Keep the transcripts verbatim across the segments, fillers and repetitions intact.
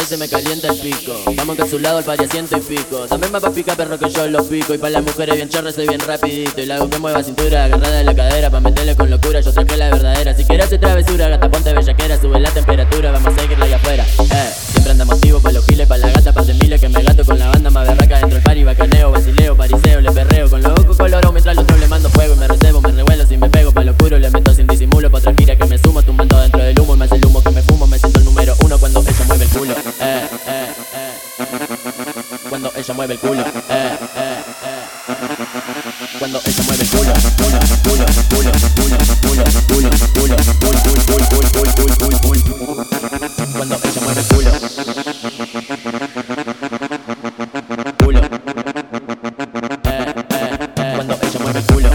se me calienta el pico. Vamos que a su lado el pari a ciento y pico. También va pa' picar perro que yo los pico. Y pa' las mujeres bien chorras soy bien rapidito. Y la hago que mueva cintura, agarrada de la cadera. Pa' meterle con locura, yo traje la verdadera. Si quieres hacer travesura, gata ponte bellaquera. Sube la temperatura, vamos a seguirla allá afuera. Eh, siempre andamos activos pa' los giles, pa' la gata, pa' de miles. Que me gato con la banda más berraca dentro del party. Bacaneo, basileo, pariseo, le perreo. Con los ojos colorado mientras los otros le mando fuego. Y me recebo, me revuelo, si me pego pa' lo oscuro. Le meto sin disimulo, pa' otra gira que me sumo. Tumbando dentro del humo, y me hace el humo que me fumo. Me siento el número uno cuando ella mueve el culo. Eh, eh, eh. Cuando ella mueve el culo. Eh, eh, eh. Cuando ella mueve el culo, culo, culo, culo, culo, culo, culo, culo, culo, culo, culo, culo, culo, culo, culo. Cuando ella mueve el culo. Culo. Eh, eh, eh. Cuando ella mueve el culo.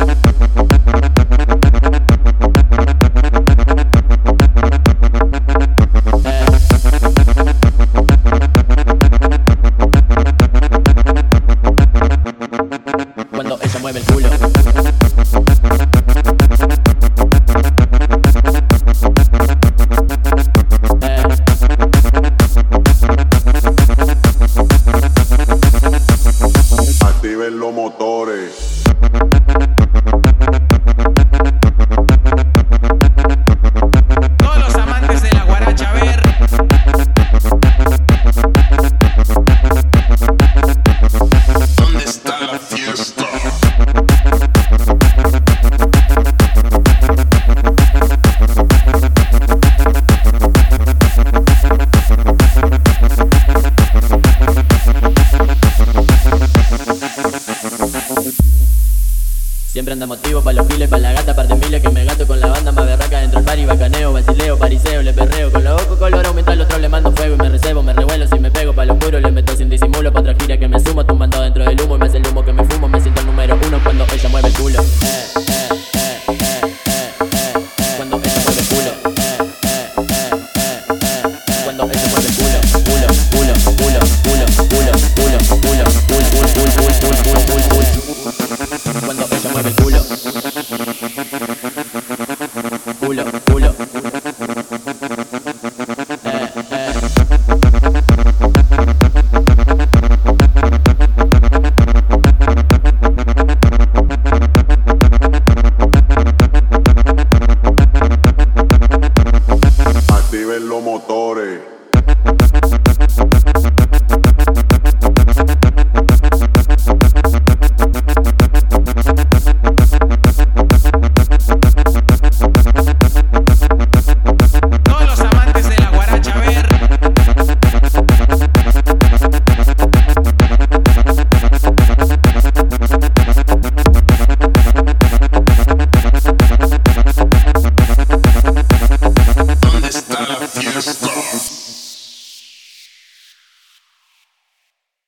Cuando ella mueve el culo. Activen los motores. Todos los amantes de la guaracha, a ver. ¿Dónde está la fiesta? Siempre andamos activos pa' los giles, pa' la gata, par de miles. Que me gato con la banda más berraca dentro del party. Bacaneo, basileo, pariseo, le perreo. Con los ojos colorados mientras los otros le mando fuego. Y me recebo, me revuelo, si me pego pa' lo oscuro le meto